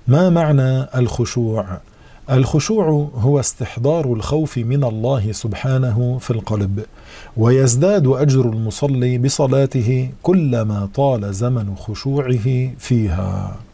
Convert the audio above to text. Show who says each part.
Speaker 1: ما معنى الخشوع؟ الخشوع هو استحضار الخوف من الله سبحانه في القلب، ويزداد أجر المصلي بصلاته كلما طال زمن خشوعه فيها.